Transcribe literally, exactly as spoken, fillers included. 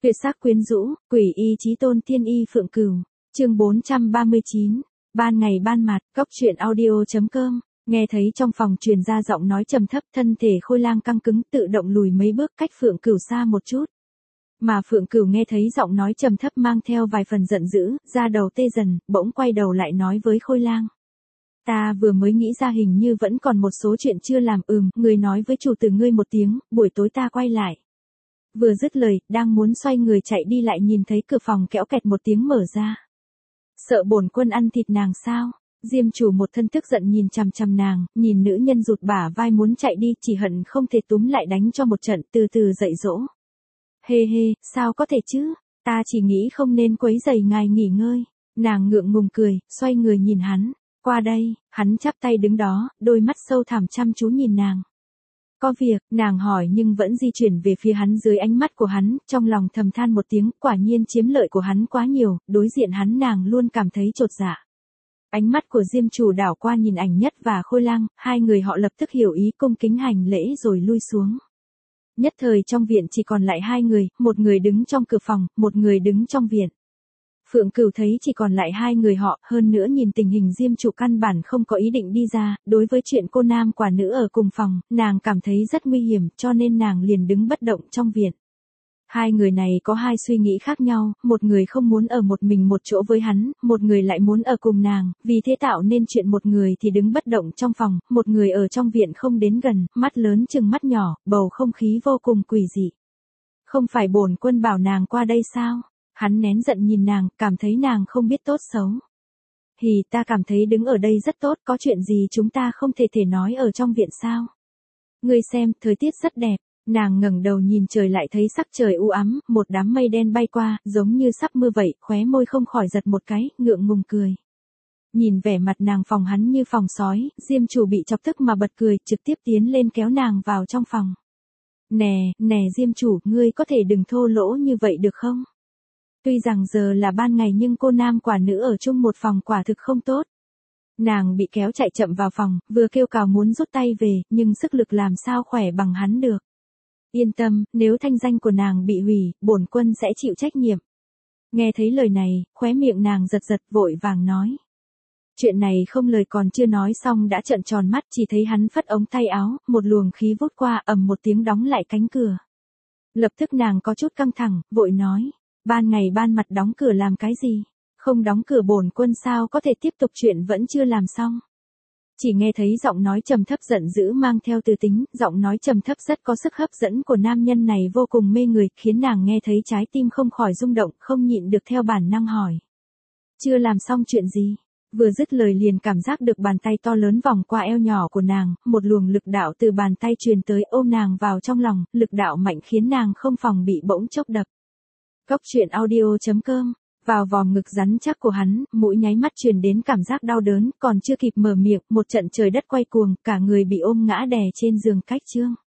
Tuyệt sắc quyến rũ, quỷ y chí tôn tiên y phượng cửu. Chương bốn trăm ba mươi chín. Ban ngày ban mặt, góc truyện audio.com. Nghe thấy trong phòng truyền ra giọng nói trầm thấp, thân thể Khôi Lang căng cứng, tự động lùi mấy bước cách Phượng Cửu xa một chút. Mà Phượng Cửu nghe thấy giọng nói trầm thấp mang theo vài phần giận dữ, da đầu tê dần, bỗng quay đầu lại nói với Khôi Lang: "Ta vừa mới nghĩ ra hình như vẫn còn một số chuyện chưa làm, ừm, người nói với chủ tử ngươi một tiếng, buổi tối ta quay lại." Vừa dứt lời, đang muốn xoay người chạy đi lại nhìn thấy cửa phòng kéo kẹt một tiếng mở ra. "Sợ bổn quân ăn thịt nàng sao?" Diêm chủ một thân tức giận nhìn chằm chằm nàng, nhìn nữ nhân rụt bả vai muốn chạy đi, chỉ hận không thể túm lại đánh cho một trận, từ từ dạy dỗ. "Hê hê, sao có thể chứ, ta chỉ nghĩ không nên quấy rầy ngài nghỉ ngơi." Nàng ngượng ngùng cười, xoay người nhìn hắn. "Qua đây." Hắn chắp tay đứng đó, đôi mắt sâu thẳm chăm chú nhìn nàng. "Có việc?" Nàng hỏi nhưng vẫn di chuyển về phía hắn dưới ánh mắt của hắn, trong lòng thầm than một tiếng, quả nhiên chiếm lợi của hắn quá nhiều, đối diện hắn nàng luôn cảm thấy chột dạ. Ánh mắt của Diêm chủ đảo qua nhìn Ảnh Nhất và Khôi Lang, hai người họ lập tức hiểu ý, cung kính hành lễ rồi lui xuống. Nhất thời trong viện chỉ còn lại hai người, một người đứng trong cửa phòng, một người đứng trong viện. Phượng Cửu thấy chỉ còn lại hai người họ, hơn nữa nhìn tình hình Diêm chủ căn bản không có ý định đi ra, đối với chuyện cô nam quả nữ ở cùng phòng, nàng cảm thấy rất nguy hiểm, cho nên nàng liền đứng bất động trong viện. Hai người này có hai suy nghĩ khác nhau, một người không muốn ở một mình một chỗ với hắn, một người lại muốn ở cùng nàng, vì thế tạo nên chuyện một người thì đứng bất động trong phòng, một người ở trong viện không đến gần, mắt lớn chừng mắt nhỏ, bầu không khí vô cùng quỷ dị. "Không phải bổn quân bảo nàng qua đây sao?" Hắn nén giận nhìn nàng, cảm thấy nàng không biết tốt xấu. "Hì, ta cảm thấy đứng ở đây rất tốt, có chuyện gì chúng ta không thể thể nói ở trong viện sao? Ngươi xem, thời tiết rất đẹp." Nàng ngẩng đầu nhìn trời lại thấy sắc trời u ám, một đám mây đen bay qua, giống như sắp mưa vậy, khóe môi không khỏi giật một cái, ngượng ngùng cười. Nhìn vẻ mặt nàng phòng hắn như phòng sói, Diêm chủ bị chọc tức mà bật cười, trực tiếp tiến lên kéo nàng vào trong phòng. "Nè, nè Diêm chủ, ngươi có thể đừng thô lỗ như vậy được không? Tuy rằng giờ là ban ngày nhưng cô nam quả nữ ở chung một phòng quả thực không tốt." Nàng bị kéo chạy chậm vào phòng, vừa kêu cào muốn rút tay về, nhưng sức lực làm sao khỏe bằng hắn được. "Yên tâm, nếu thanh danh của nàng bị hủy, bổn quân sẽ chịu trách nhiệm." Nghe thấy lời này, khóe miệng nàng giật giật, vội vàng nói. Chuyện này không lời còn chưa nói xong đã trợn tròn mắt, chỉ thấy hắn phất ống tay áo, một luồng khí vút qua, ầm một tiếng đóng lại cánh cửa. Lập tức nàng có chút căng thẳng, vội nói: "Ban ngày ban mặt đóng cửa làm cái gì? Không đóng cửa bổn quân sao có thể tiếp tục chuyện vẫn chưa làm xong?" Chỉ nghe thấy giọng nói trầm thấp giận dữ mang theo từ tính, giọng nói trầm thấp rất có sức hấp dẫn của nam nhân này vô cùng mê người, khiến nàng nghe thấy trái tim không khỏi rung động, không nhịn được theo bản năng hỏi: "Chưa làm xong chuyện gì?" Vừa dứt lời liền cảm giác được bàn tay to lớn vòng qua eo nhỏ của nàng, một luồng lực đạo từ bàn tay truyền tới ôm nàng vào trong lòng, lực đạo mạnh khiến nàng không phòng bị bỗng chốc đập. Góc truyện audio.com. Vào vòm ngực rắn chắc của hắn, mũi nháy mắt truyền đến cảm giác đau đớn, còn chưa kịp mở miệng, một trận trời đất quay cuồng, cả người bị ôm ngã đè trên giường cách chương.